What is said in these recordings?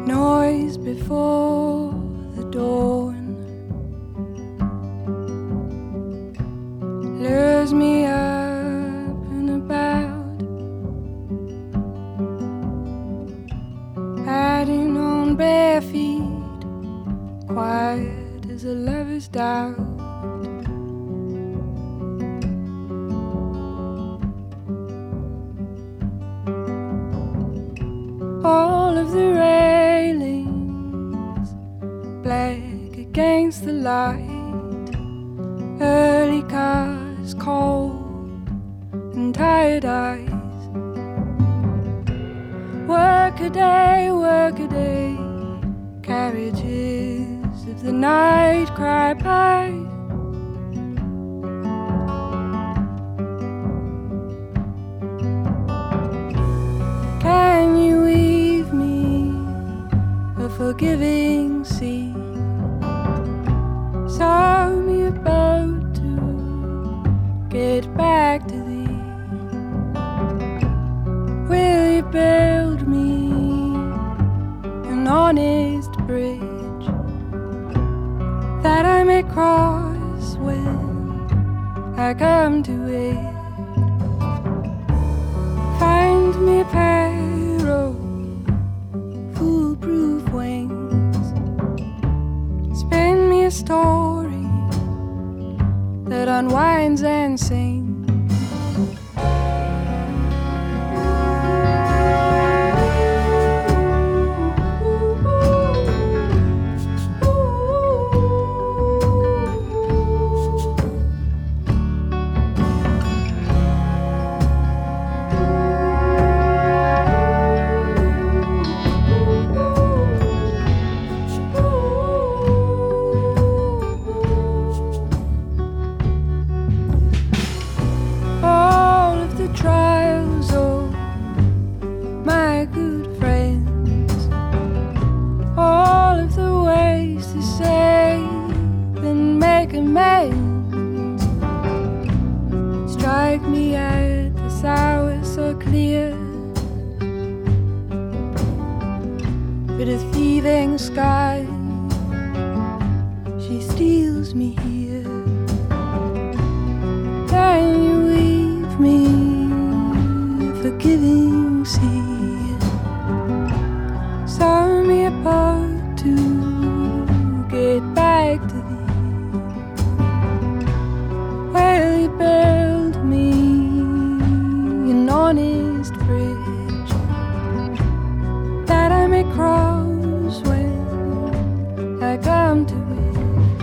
noise before the dawn lures me up and about, padding on bare feet, quiet as a lover's doubt. All of the railings black against the light, early cars cold and tired eyes. Work a day, carriages of the night cry by. Can you weave me a forgiving sea? Saw me a boat to get back to thee. Will you build me an honest bridge that I may cross when I come to it? Find me a pair of foolproof wings, spin me a story that unwinds and sings. Strike me at this hour so clear, but a thieving sky, she steals me here. Can you weave me a forgiving sea? Saw me apart to get back to thee. Will you build me an honest bridge that I may cross when I come to it?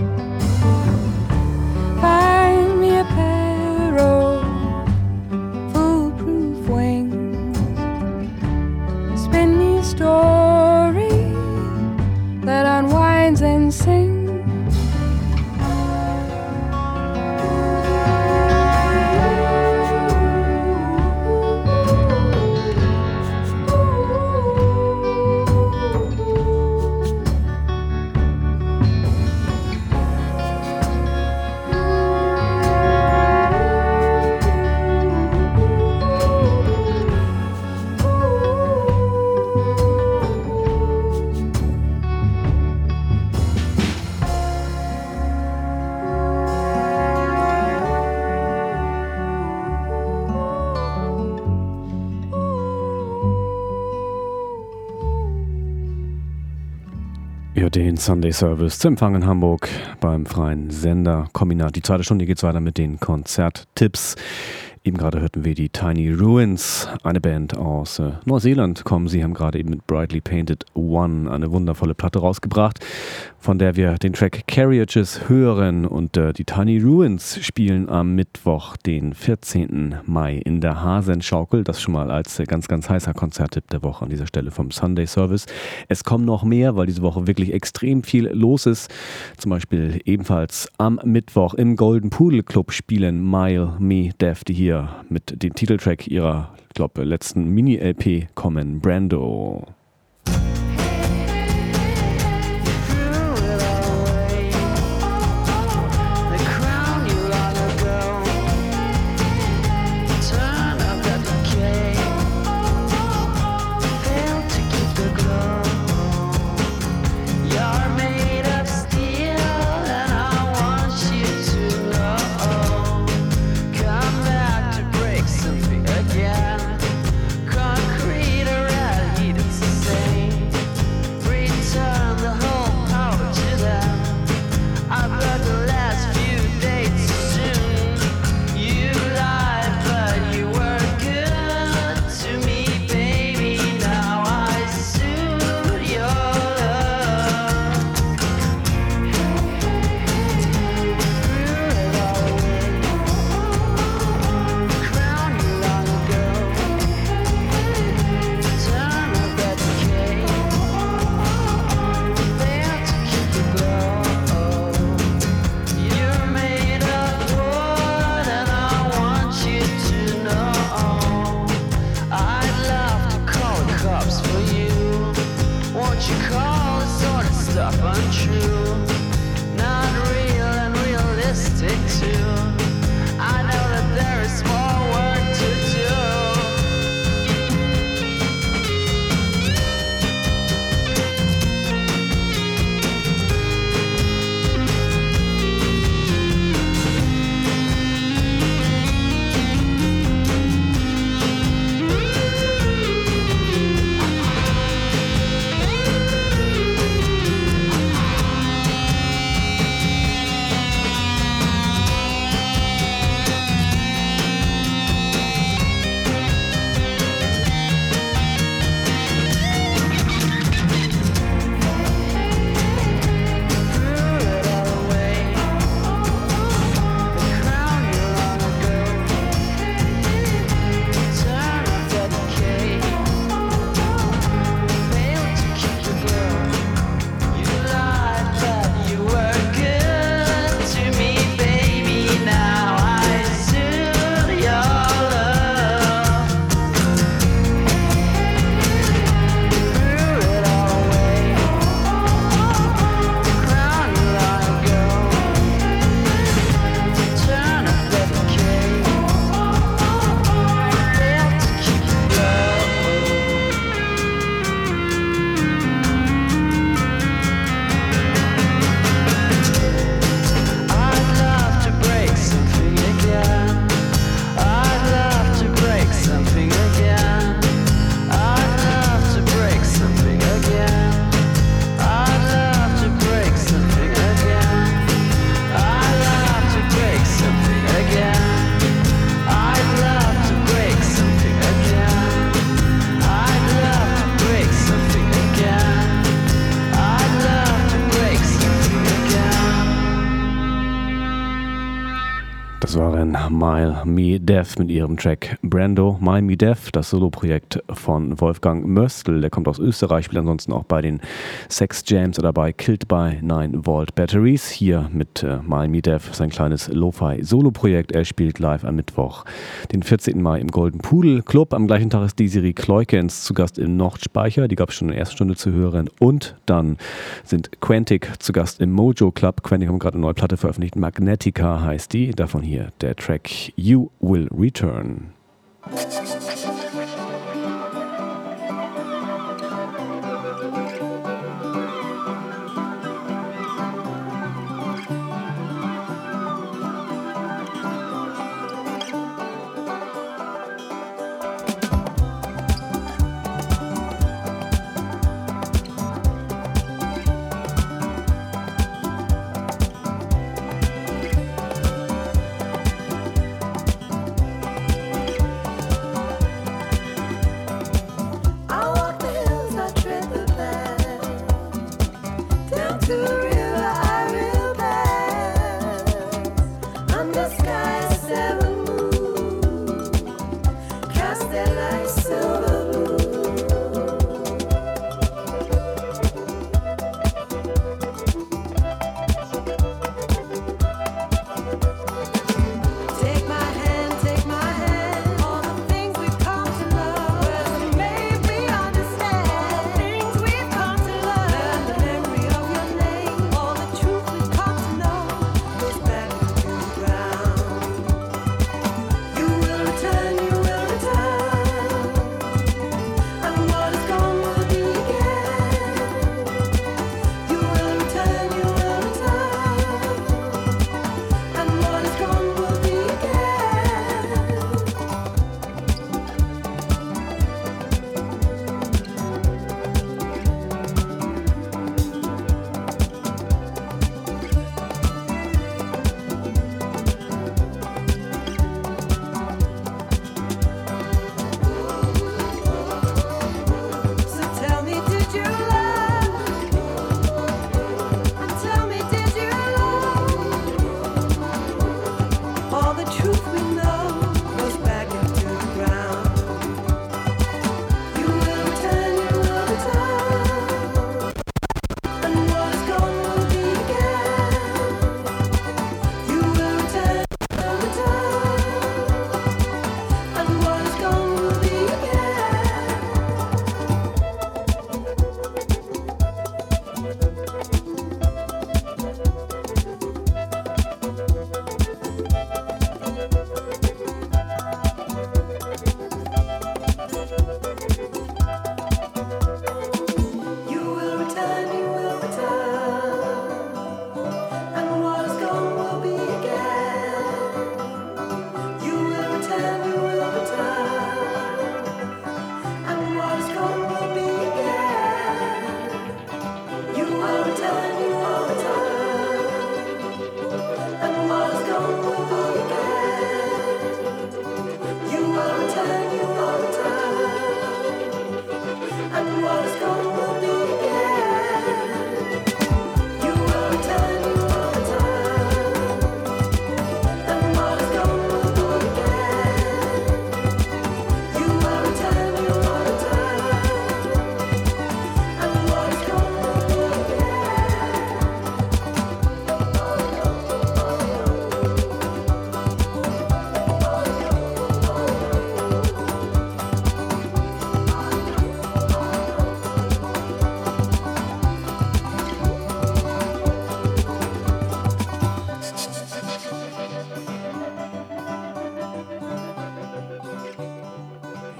Find me a pair of foolproof wings, spin me a story that unwinds and sings. Ihr den Sunday Service zu empfangen in Hamburg beim freien Sender Kombinat. Die zweite Stunde geht weiter mit den Konzerttipps. Eben gerade hörten wir die Tiny Ruins, eine Band aus Neuseeland kommen. Sie haben gerade eben mit Brightly Painted One eine wundervolle Platte rausgebracht, von der wir den Track Carriages hören. Und die Tiny Ruins spielen am Mittwoch, den 14. Mai in der Hasenschaukel. Das schon mal als ganz, ganz heißer Konzerttipp der Woche an dieser Stelle vom Sunday Service. Es kommen noch mehr, weil diese Woche wirklich extrem viel los ist. Zum Beispiel ebenfalls am Mittwoch im Golden Pudel Club spielen Mile Me Deaf, die hier mit dem Titeltrack ihrer, ich glaube, letzten Mini-LP kommen, Brando. Failed to keep the glow. tough and true, not real and realistic too. I know that there is more work to do. Das waren Mile Me Deaf mit ihrem Track Brando. Mile Me Deaf, das Soloprojekt von Wolfgang Möstl. Der kommt aus Österreich, spielt ansonsten auch bei den Sex Jams oder bei Killed by 9 Volt Batteries. Hier mit Mile Me Deaf, sein kleines Lo-Fi-Soloprojekt. Er spielt live am Mittwoch, den 14. Mai im Golden Pudel Club. Am gleichen Tag ist Desiree Kleukens zu Gast im Nordspeicher. Die gab es schon in der ersten Stunde zu hören. Und dann sind Quantic zu Gast im Mojo Club. Quantic haben gerade eine neue Platte veröffentlicht. Magnetica heißt die. Davon hier der Track You Will Return.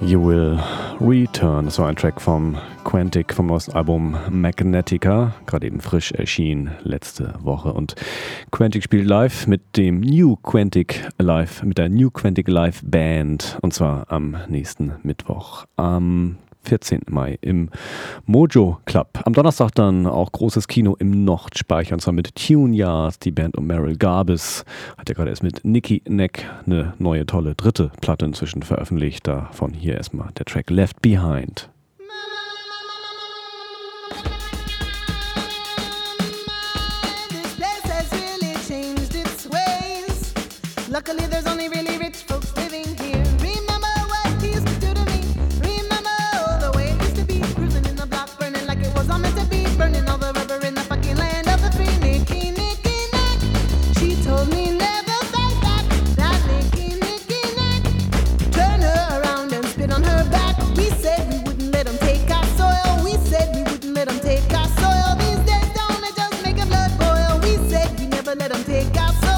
You Will Return. Das war ein Track vom Quantic vom neuesten Album Magnetica, gerade eben frisch erschienen letzte Woche. Und Quantic spielt live mit dem New Quantic Live, mit der New Quantic Live Band, und zwar am nächsten Mittwoch, am 14. Mai im Mojo Club. Am Donnerstag dann auch großes Kino im Nordspeicher, und zwar mit Tune Yard, die Band um Meryl Garbus. Hat ja gerade erst mit Nicky Neck eine neue, tolle dritte Platte inzwischen veröffentlicht. Davon hier erstmal der Track Left Behind. Luckily there's only really rich folks living here. Remember what he used to do to me. Remember all the way it used to be. Cruising in the block, burning like it was all meant to be. Burning all the rubber in the fucking land of the free. Nicky, Nicky, Nack. She told me never fight back. That Nicky, Nicky, Nack. Turn her around and spit on her back. We said we wouldn't let them take our soil. We said we wouldn't let them take our soil. These days don't they just make a blood boil. We said we never let them take our soil.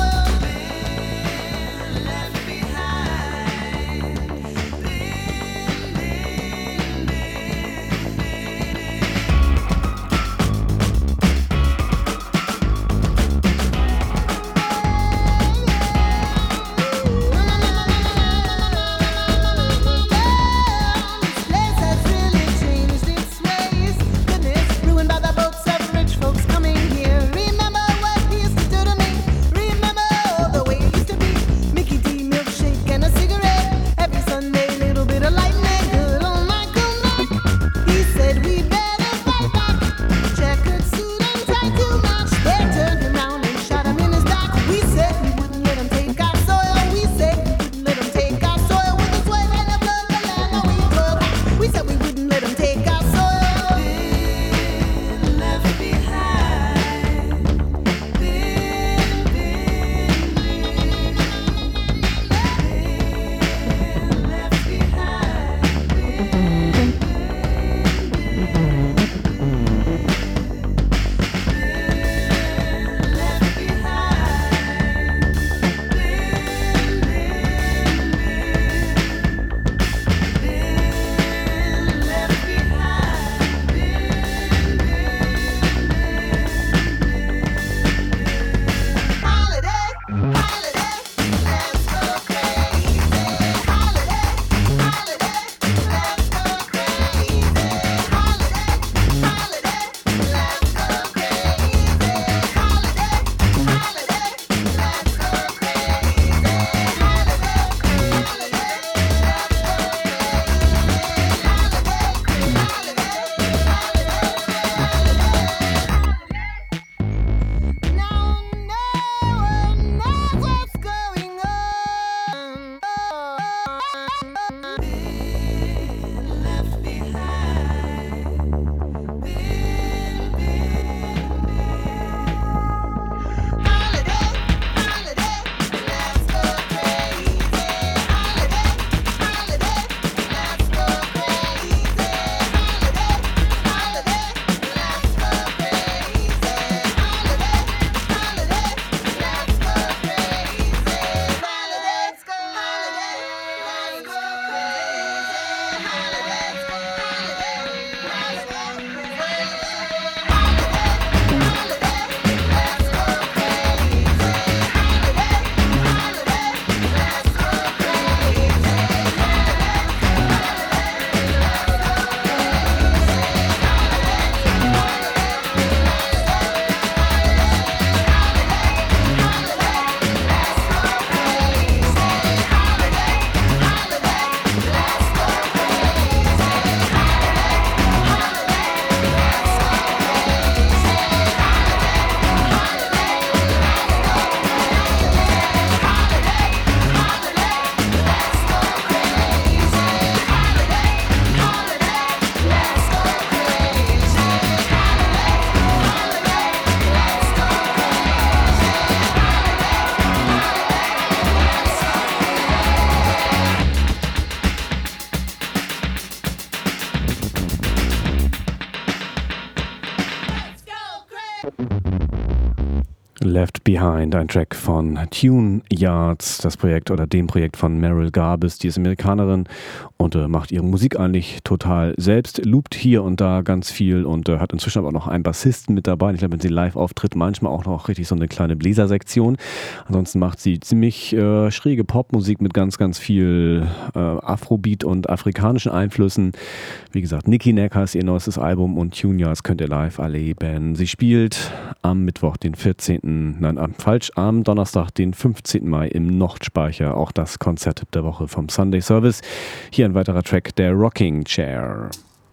Left Behind, ein Track von Tune Yards, das Projekt oder dem Projekt von Meryl Garbus, die ist Amerikanerin und macht ihre Musik eigentlich total selbst, loopt hier und da ganz viel und hat inzwischen aber auch noch einen Bassisten mit dabei. Ich glaube, wenn sie live auftritt, manchmal auch noch richtig so eine kleine Bläsersektion. Ansonsten macht sie ziemlich schräge Popmusik mit ganz, ganz viel Afrobeat und afrikanischen Einflüssen. Wie gesagt, Nicki Neck heißt ihr neuestes Album und Tune Yards könnt ihr live erleben. Sie spielt am Mittwoch, den 14., am Donnerstag, den 15. Mai im Nordspeicher. Auch das Konzerttipp der Woche vom Sunday Service. Hier ein weiterer Track, der Rocking Chair.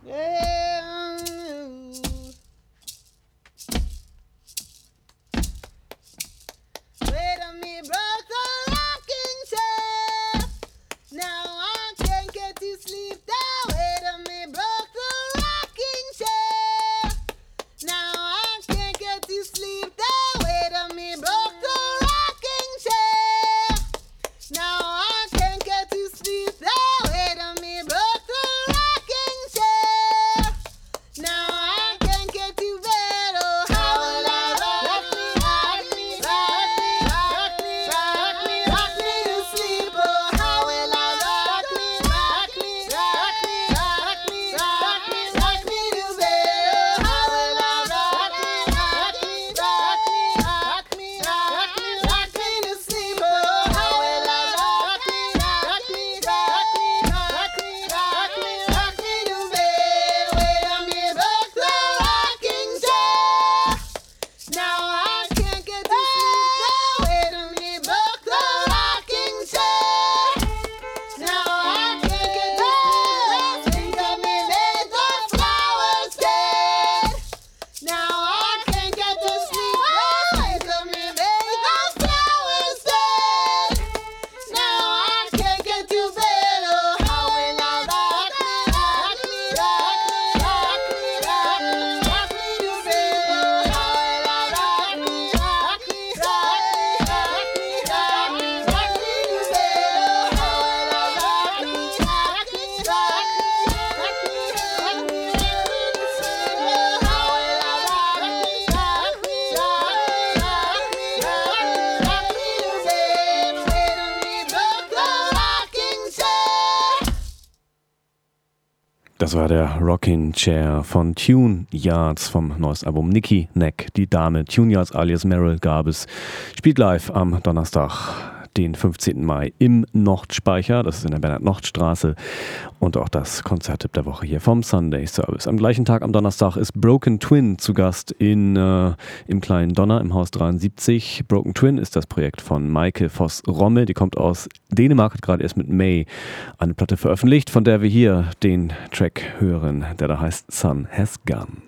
Das war der Rocking Chair von Tune Yards vom neuesten Album Nicki Neck. Die Dame Tune Yards alias Meryl Garbus spielt live am Donnerstag, den 15. Mai im Nordspeicher. Das ist in der Bernhard-Nocht-Straße. Und auch das Konzerttipp der Woche hier vom Sunday Service. Am gleichen Tag, am Donnerstag, ist Broken Twin zu Gast im kleinen Donner im Haus 73. Broken Twin ist das Projekt von Maike Voss-Romme. Die kommt aus Dänemark, hat gerade erst mit May eine Platte veröffentlicht, von der wir hier den Track hören, der da heißt Sun Has Gone.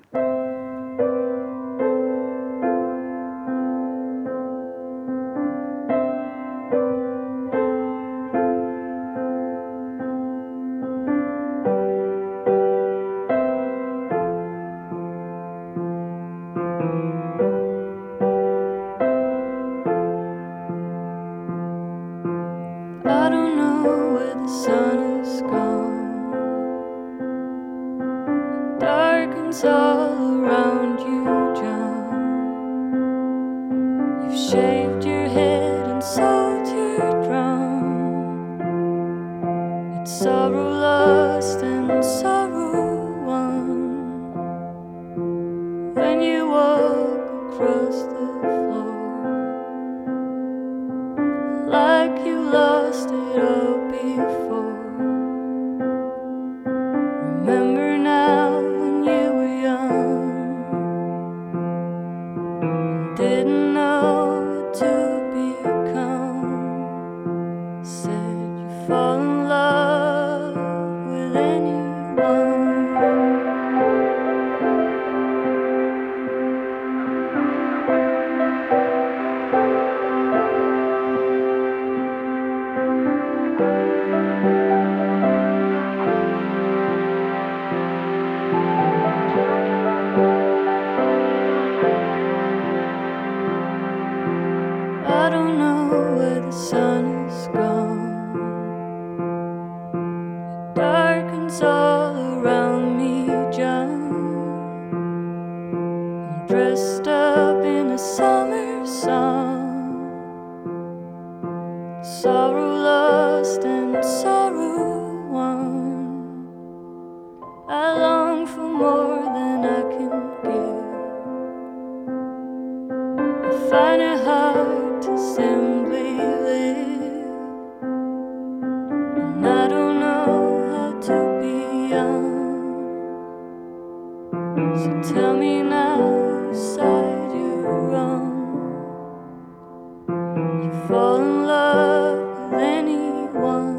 dressed up in a summer song. Sorrow lost and sorrow won. I long for more than I can give. I find it hard to simply live, and I don't know how to be young. So tell me now, whose side you're on. You fall in love with anyone.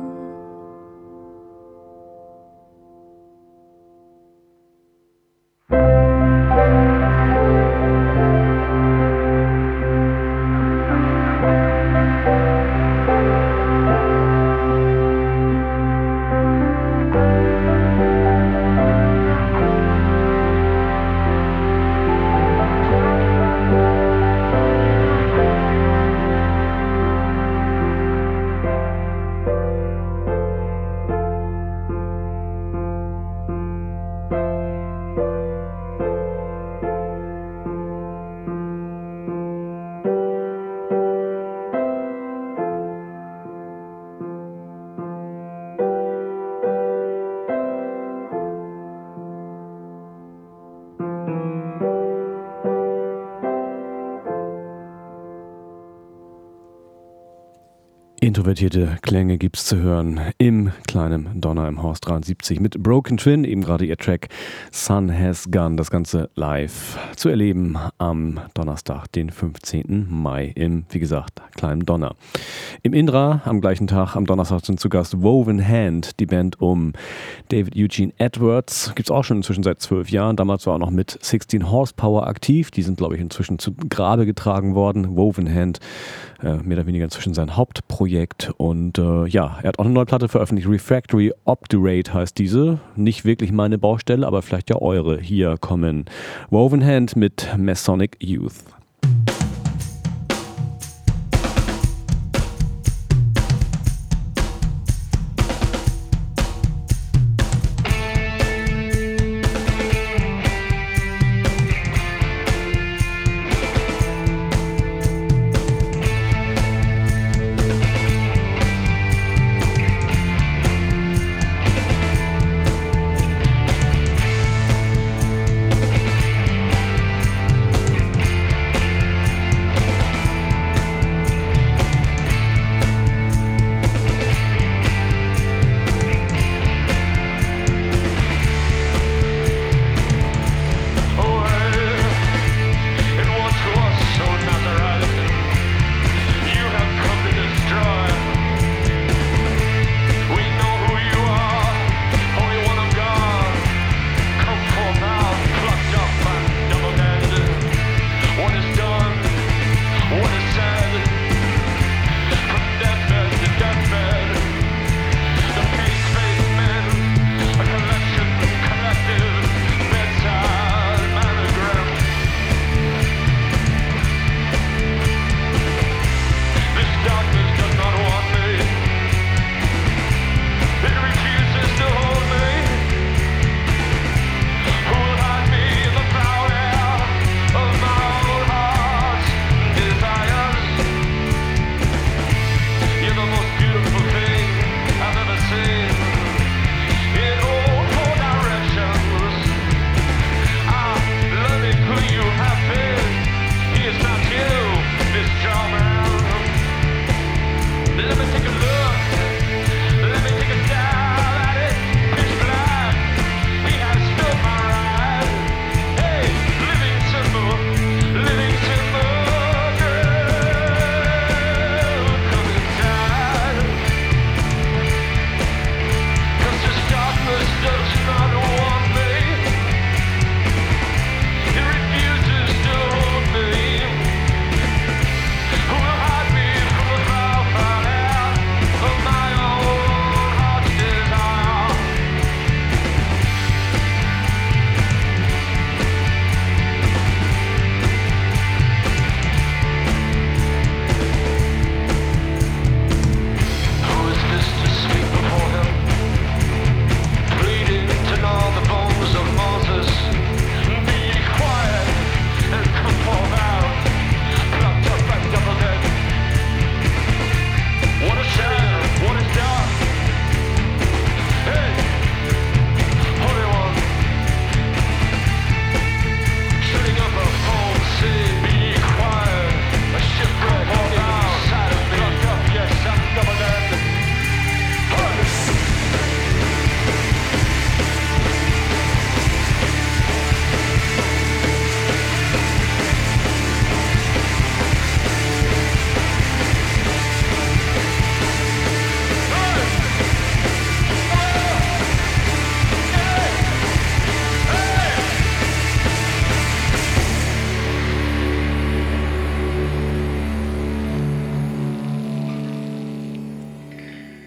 Introvertierte Klänge gibt's zu hören im kleinen Donner im Haus 73 mit Broken Twin, eben gerade ihr Track Sun Has Gone, das Ganze live zu erleben am Donnerstag, den 15. Mai im, wie gesagt, kleinen Donner. Im Indra am gleichen Tag, am Donnerstag sind zu Gast Woven Hand, die Band um David Eugene Edwards, gibt's auch schon inzwischen seit 12 Jahren, damals war er noch mit 16 Horsepower aktiv, die sind glaube ich inzwischen zu Grabe getragen worden. Woven Hand, mehr oder weniger inzwischen sein Hauptprojekt und ja, er hat auch eine neue Platte veröffentlicht, Refractory Obdurate heißt diese, nicht wirklich meine Baustelle, aber vielleicht ja eure. Hier kommen Woven Hand mit Masonic Youth.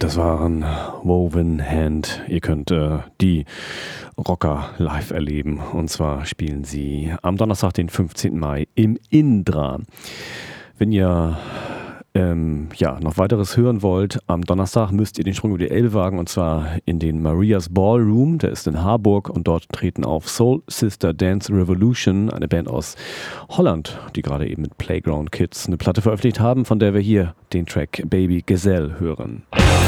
Das waren Woven Hand. Ihr könnt die Rocker live erleben. Und zwar spielen sie am Donnerstag, den 15. Mai im Indra. Wenn ihr noch weiteres hören wollt, am Donnerstag müsst ihr den Sprung über die Elbe wagen, und zwar in den Marias Ballroom, der ist in Harburg, und dort treten auf Soul Sister Dance Revolution, eine Band aus Holland, die gerade eben mit Playground Kids eine Platte veröffentlicht haben, von der wir hier den Track Baby Gazelle hören.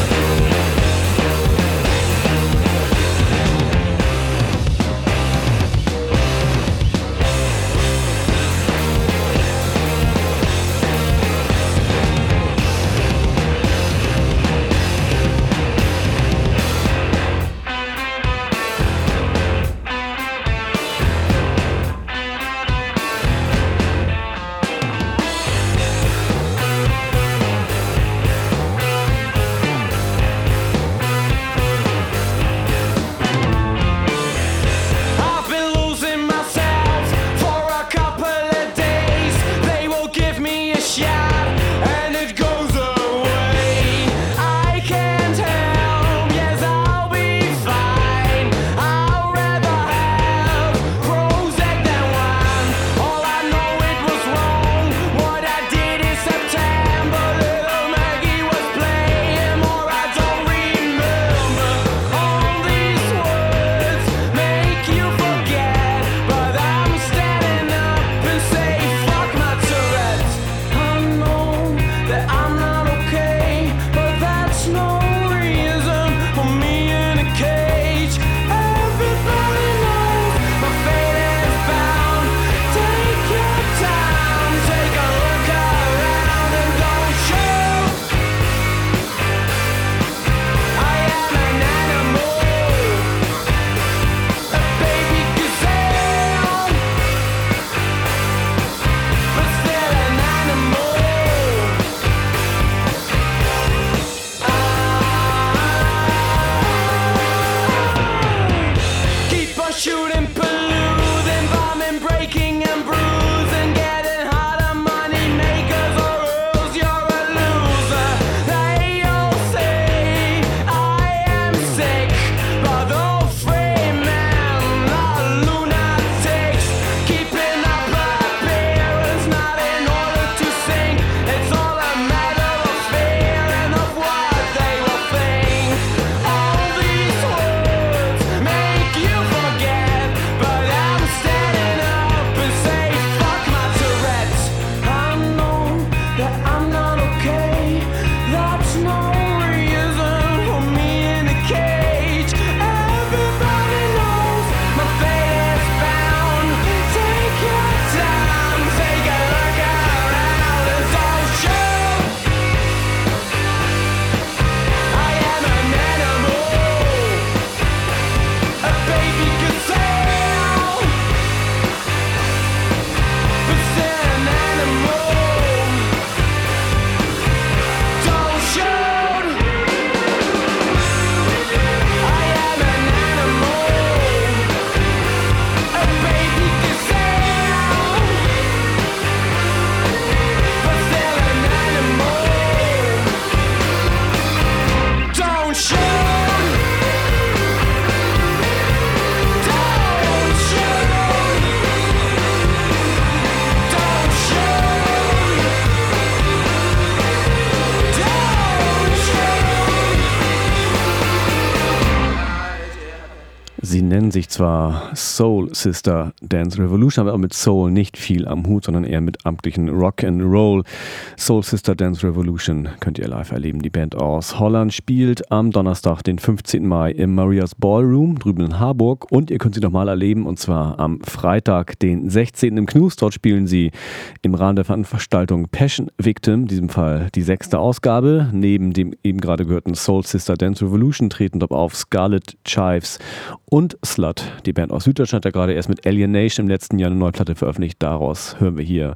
Sie nennen sich zwar Soul Sister Dance Revolution, aber mit Soul nicht viel am Hut, sondern eher mit amtlichen Rock and Roll. Soul Sister Dance Revolution könnt ihr live erleben. Die Band aus Holland spielt am Donnerstag, den 15. Mai im Marias Ballroom drüben in Harburg, und ihr könnt sie nochmal erleben, und zwar am Freitag, den 16. im Knus. Dort spielen sie im Rahmen der Veranstaltung Passion Victim, in diesem Fall die 6. Ausgabe. Neben dem eben gerade gehörten Soul Sister Dance Revolution treten dort auf Scarlet Chives und Slut. Die Band aus Süddeutschland hat ja gerade erst mit Alienation im letzten Jahr eine neue Platte veröffentlicht. Daraus hören wir hier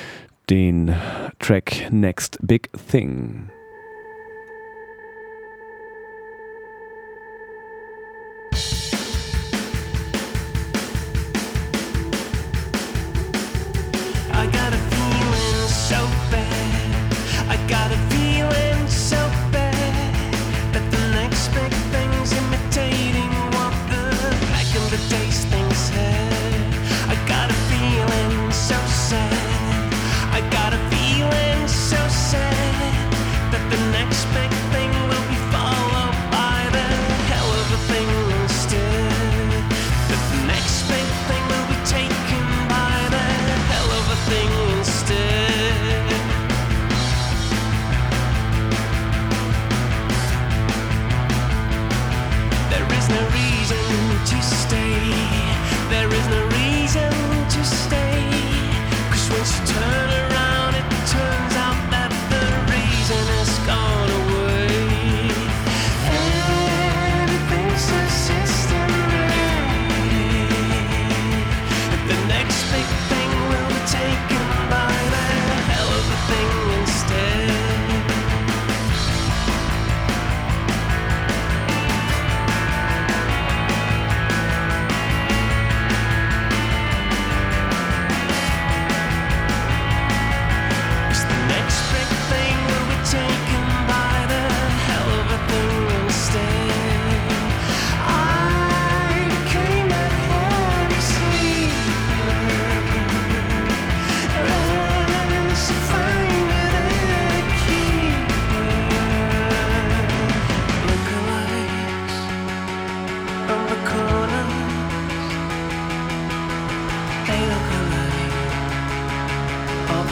den Track Next Big Thing.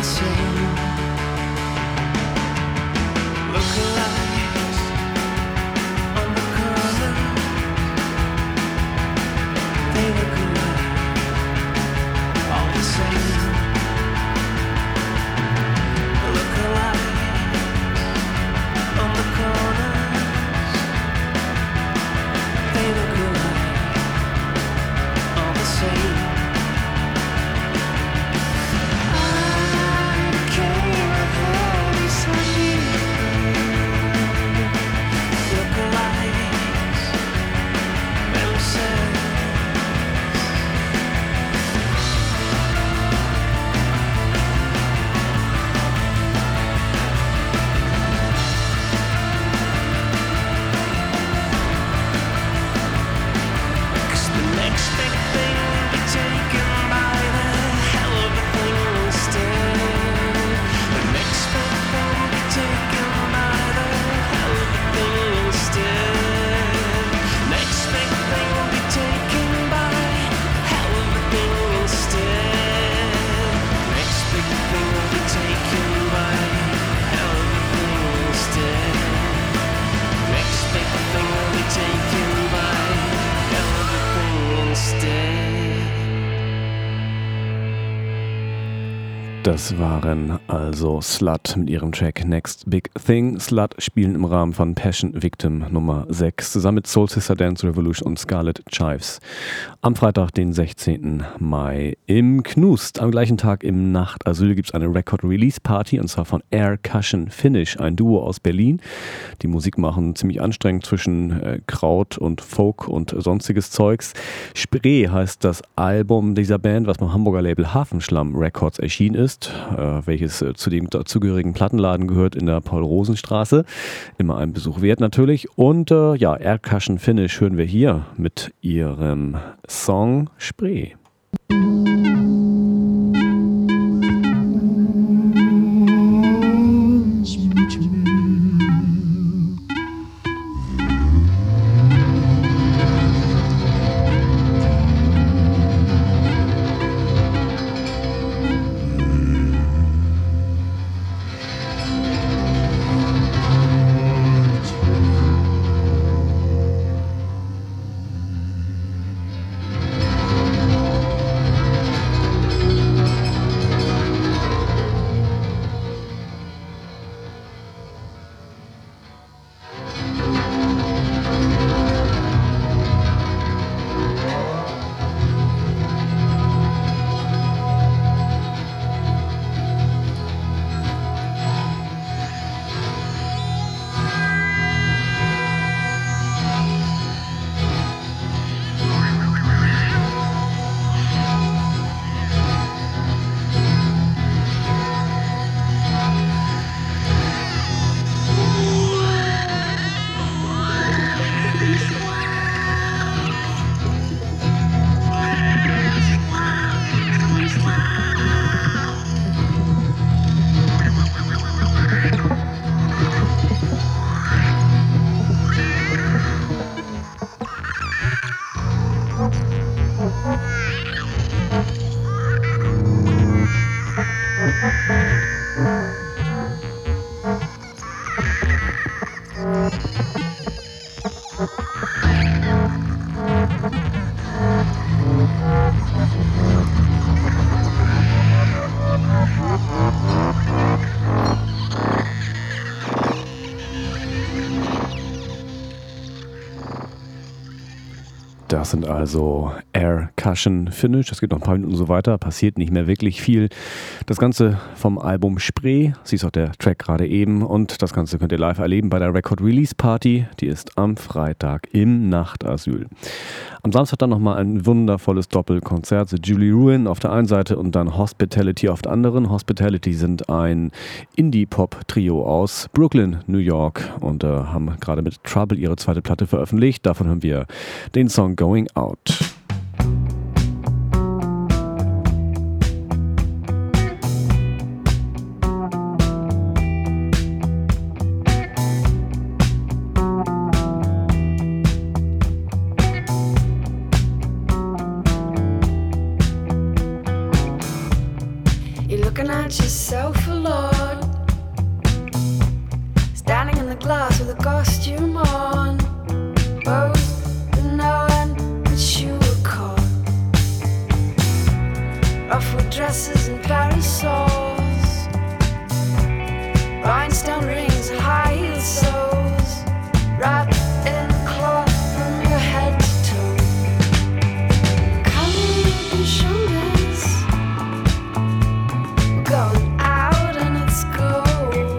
same. Lookalikes on the corner, they look alike, all the same. Lookalikes on the corners, they look alike, all the same. Das waren also Slut mit ihrem Track Next Big Thing. Slut spielen im Rahmen von Passion Victim Nummer 6 zusammen mit Soul Sister Dance Revolution und Scarlet Chives am Freitag, den 16. Mai im Knust. Am gleichen Tag im Nachtasyl gibt es eine Record-Release-Party und zwar von Air Cushion Finish, ein Duo aus Berlin. Die Musik machen ziemlich anstrengend zwischen Kraut und Folk und sonstiges Zeugs. Spree heißt das Album dieser Band, was beim Hamburger Label Hafenschlamm Records erschienen ist, welches zu dem dazugehörigen Plattenladen gehört in der Paul-Rosen-Straße. Immer ein Besuch wert natürlich. Und ja, Air Cushion Finish hören wir hier mit ihrem Song Spree. Das sind also Air Cushion Finish. Das geht noch ein paar Minuten so weiter. Passiert nicht mehr wirklich viel. Das Ganze vom Album Spree. Sie ist auch der Track gerade eben. Und das Ganze könnt ihr live erleben bei der Record Release Party. Die ist am Freitag im Nachtasyl. Am Samstag dann nochmal ein wundervolles Doppelkonzert. The Julie Ruin auf der einen Seite und dann Hospitality auf der anderen. Hospitality sind ein Indie-Pop-Trio aus Brooklyn, New York und haben gerade mit Trouble ihre zweite Platte veröffentlicht. Davon hören wir den Song Going Out. You look looking at yourself a lot. Standing in the glass with a costume on, both knowing that you were caught. Ruffled dresses and parasols, rhinestone rings and high heel soles, wrapped in cloth from your head to toe. Covered in shoulders, we're going out and it's gold.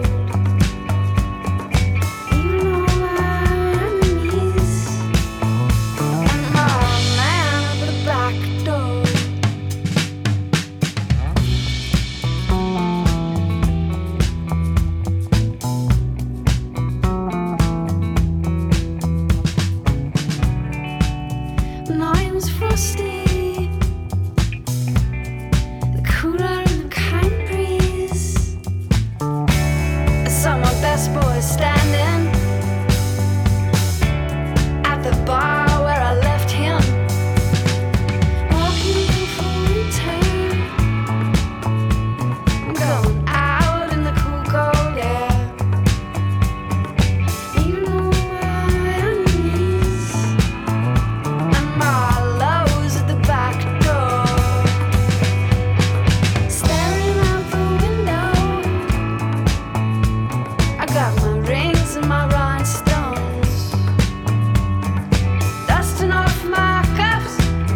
Even all my enemies and my man over the back door. Night was frosty, the cooler and the kind breeze. I saw my best boy standing at the bar where I left him, walking for winter. I'm going out in the cool cold air. Even all my enemies and my lows at the back door. Staring out the window, I got my rings and my rhinestones, dusting off my cuffs.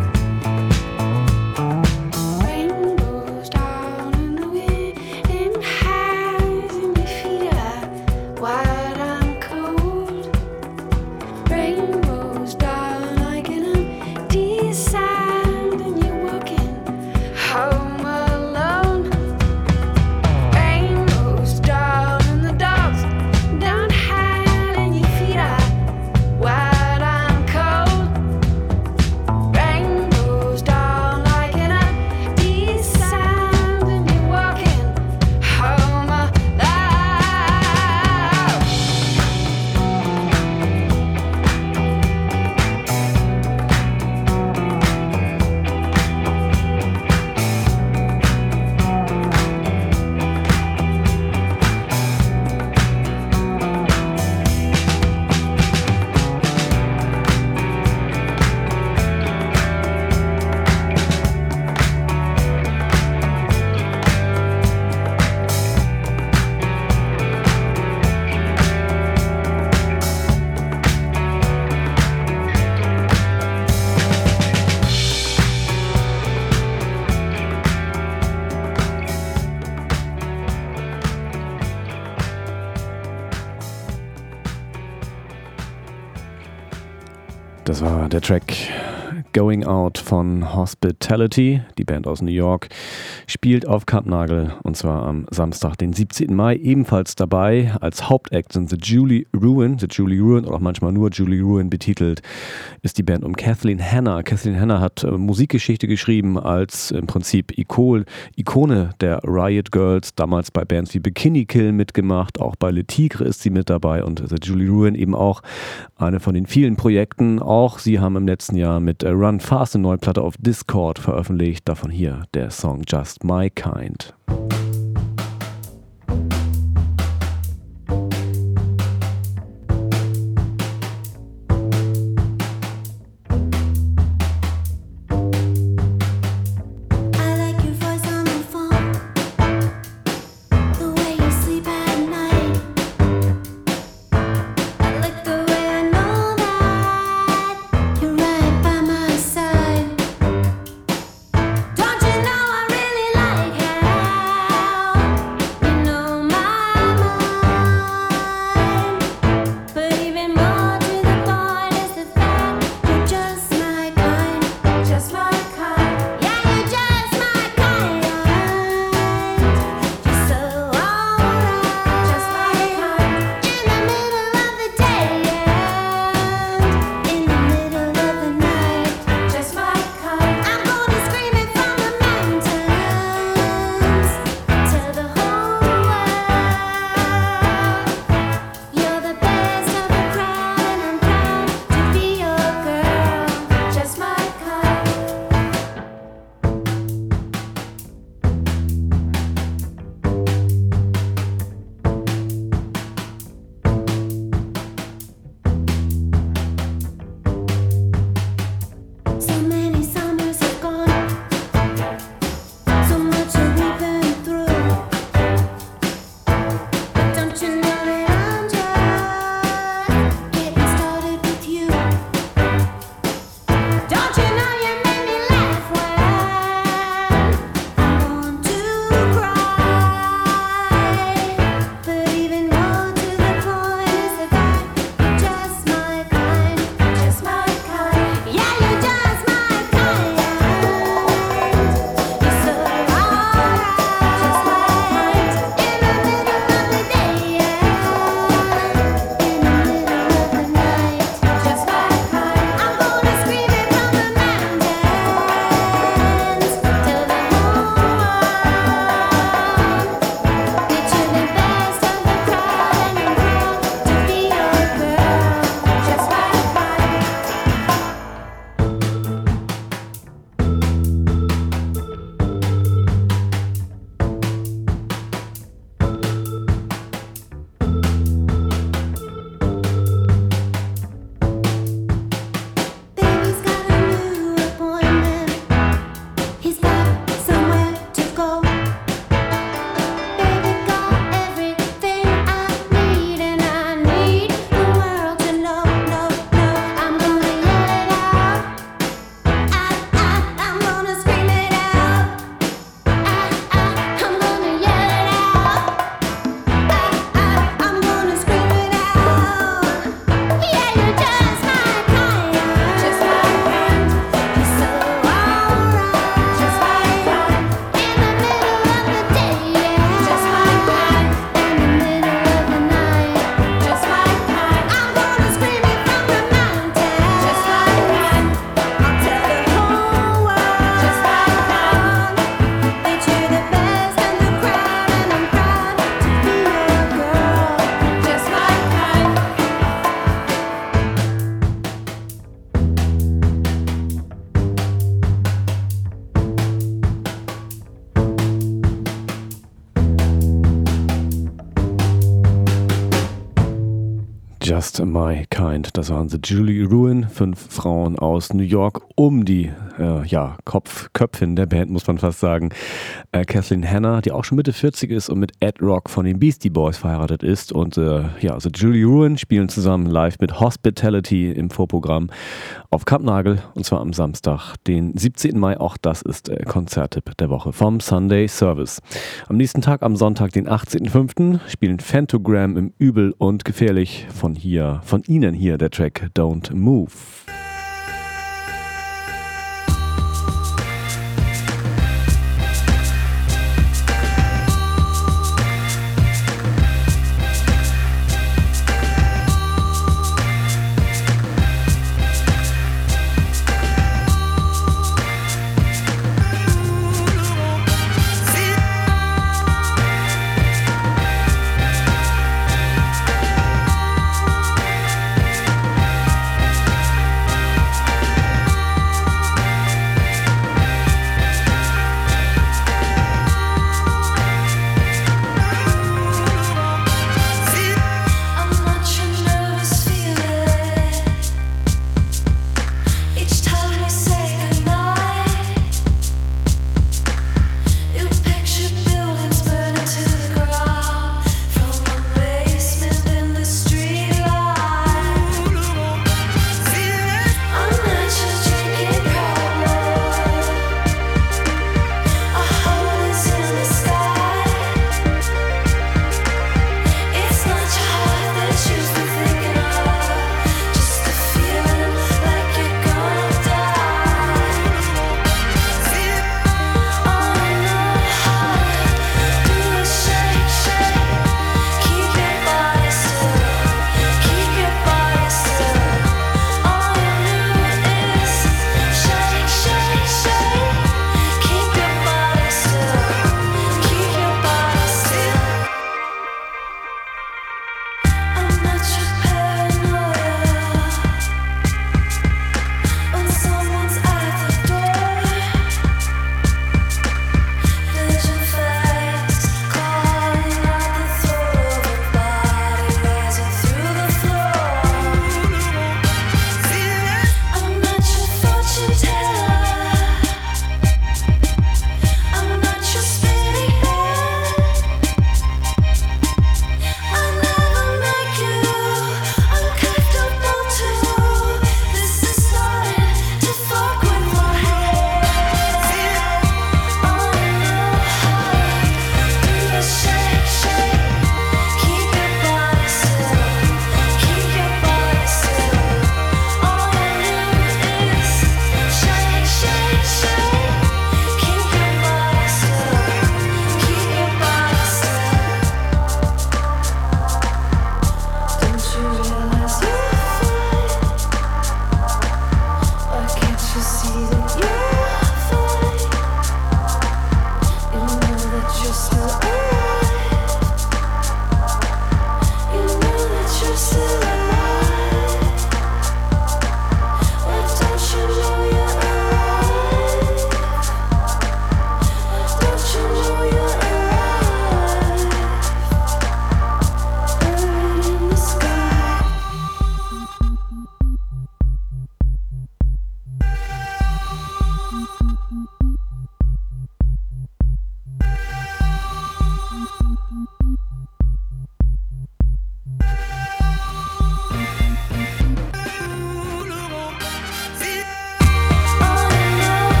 Rainbows down in the wind, in hands and my feet are wide and cold. Rainbows down like an empty sand, and you're walking home alone. Rainbows down and the dogs don't hide, and your feet are wide and cold. Rainbows down like an empty sand, and you're walking home alone. Das war der Track Going Out von Hospitality. Die Band aus New York spielt auf Kampnagel, und zwar am Samstag, den 17. Mai. Ebenfalls dabei als Hauptact sind The Julie Ruin. The Julie Ruin, oder auch manchmal nur Julie Ruin betitelt, ist die Band um Kathleen Hanna. Kathleen Hanna hat Musikgeschichte geschrieben als im Prinzip Ikone der Riot Girls, damals bei Bands wie Bikini Kill mitgemacht, auch bei Le Tigre ist sie mit dabei, und The Julie Ruin eben auch eine von den vielen Projekten. Auch sie haben im letzten Jahr mit Run Fast eine neue Platte auf Discord veröffentlicht. Davon hier der Song Just My Kind. I like your voice on the phone, the way you sleep at night. I like the way I know that you're right by my side. Don't you know I really like it? Just My Kind. Das waren The Julie Ruin, 5 Frauen aus New York, um die Köpfin der Band, muss man fast sagen. Kathleen Hanna, die auch schon Mitte 40 ist und mit Ed Rock von den Beastie Boys verheiratet ist. Und The Julie Ruin spielen zusammen live mit Hospitality im Vorprogramm auf Kampnagel, und zwar am Samstag, den 17. Mai. Auch das ist Konzerttipp der Woche vom Sunday Service. Am nächsten Tag, am Sonntag, den 18.05., spielen Phantogram im Übel und Gefährlich. Von Ihnen hier der Track Don't Move.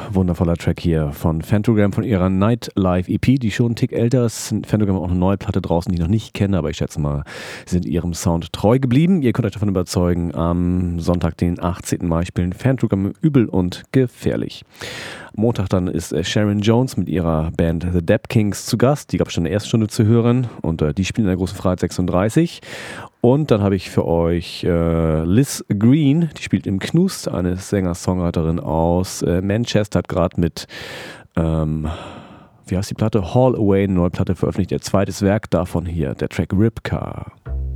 wundervoller Track hier von Phantogram von ihrer Nightlife EP, die schon einen Tick älter ist. Phantogram hat auch eine neue Platte draußen, die ich noch nicht kenne, aber ich schätze mal, sind ihrem Sound treu geblieben. Ihr könnt euch davon überzeugen, am Sonntag, den 18. Mai, spielen Phantogram Übel und Gefährlich. Am Montag dann ist Sharon Jones mit ihrer Band The Dap Kings zu Gast. Die gab es schon in der ersten Stunde zu hören und die spielen in der Großen Freiheit 36. Und dann habe ich für euch Liz Green, die spielt im Knust, eine Sänger-Songwriterin aus Manchester, hat gerade mit, wie heißt die Platte? Haul Away, eine neue Platte veröffentlicht, ihr zweites Werk davon hier, der Track Ripcar.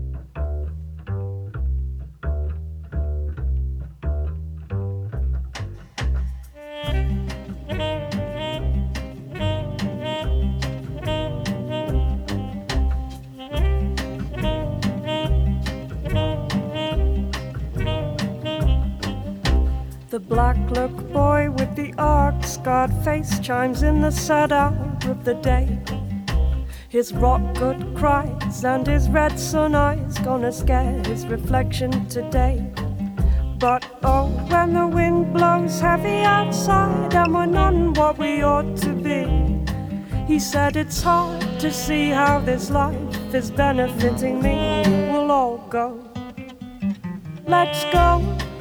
The black look boy with the ox-guard face chimes in the sad hour of the day. His rock good cries and his red sun eyes gonna scare his reflection today. But oh, when the wind blows heavy outside and we're none what we ought to be, he said it's hard to see how this life is benefiting me. We'll all go. Let's go.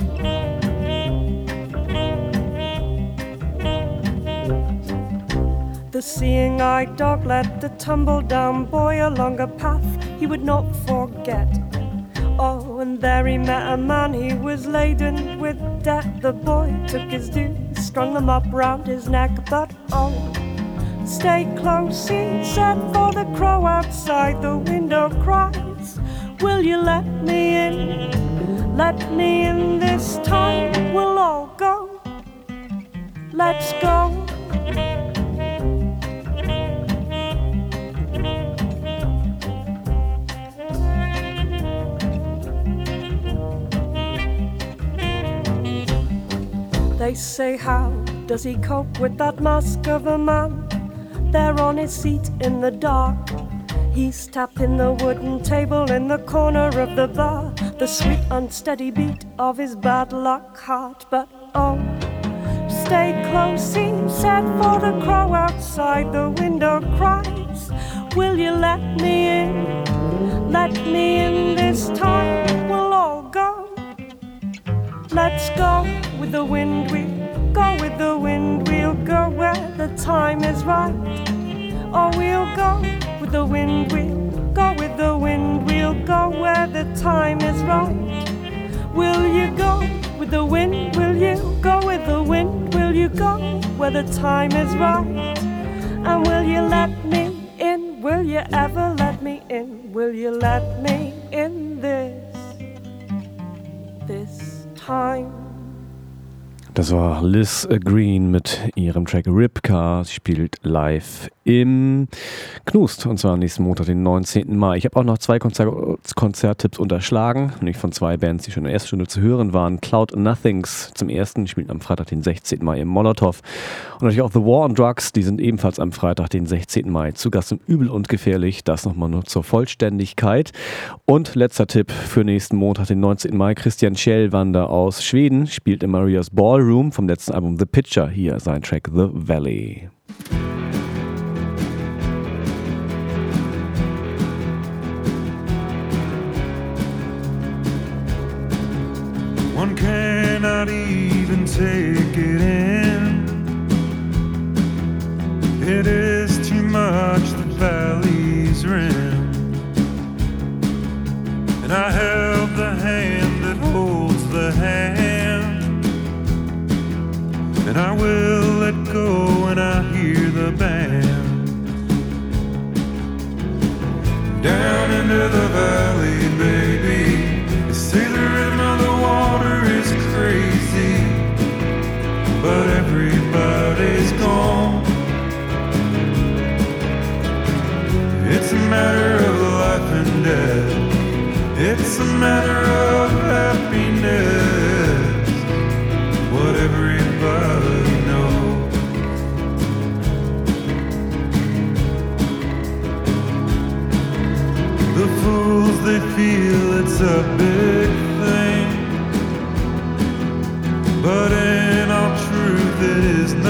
The seeing-eyed dog led the tumble-down boy along a path he would not forget. Oh, and there he met a man, he was laden with debt. The boy took his dues, strung them up round his neck. But oh, stay close, he said, for the crow outside the window cries, will you let me in? Let me in this time, we'll all go. Let's go. They say, how does he cope with that mask of a man there on his seat in the dark? He's tapping the wooden table in the corner of the bar, the sweet unsteady beat of his bad luck heart. But oh, stay close, he said, for the crow outside the window cries, will you let me in? Let me in this time, we'll all go. Let's go with the wind, we'll go with the wind, we'll go where the time is right. Oh, we'll go with the wind, we'll go with the wind, we'll go where the time is right. Will you go with the wind, will you go with the wind, will you go where the time is right? And will you let me in, will you ever let me in, will you let me in this time? Das war Liz Green mit ihrem Track Ripcar. Sie spielt live im Knust und zwar nächsten Montag, den 19. Mai. Ich habe auch noch zwei Konzerttipps unterschlagen, nämlich von zwei Bands, die schon in der ersten Stunde zu hören waren. Cloud Nothings zum ersten, die spielen am Freitag, den 16. Mai im Molotow. Und natürlich auch The War on Drugs, die sind ebenfalls am Freitag, den 16. Mai zu Gast im Übel und Gefährlich. Das nochmal nur zur Vollständigkeit. Und letzter Tipp für nächsten Montag, den 19. Mai. Christian Kjellwander aus Schweden spielt im Marias Ballroom vom letzten Album The Picture. Hier sein Track The Valley. One cannot even take it in. It is too much, the valley's rim. And I held the hand that holds the hand, and I will let go when I hear the band. Down into the valley, baby. They say the rhythm of the water is crazy, but everybody's gone. It's a matter of life and death. It's a matter of happiness. What everybody knows. The fools, they feel it's a big thing, but in all truth it is